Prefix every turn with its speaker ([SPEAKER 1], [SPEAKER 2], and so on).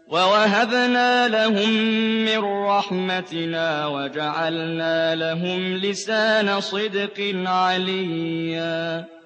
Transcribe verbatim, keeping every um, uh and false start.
[SPEAKER 1] وَوَهَبْنَا لَهُم مِّن رَّحْمَتِنَا وَجَعَلْنَا لَهُمْ لِسَانَ صِدْقٍ عَلِيًّا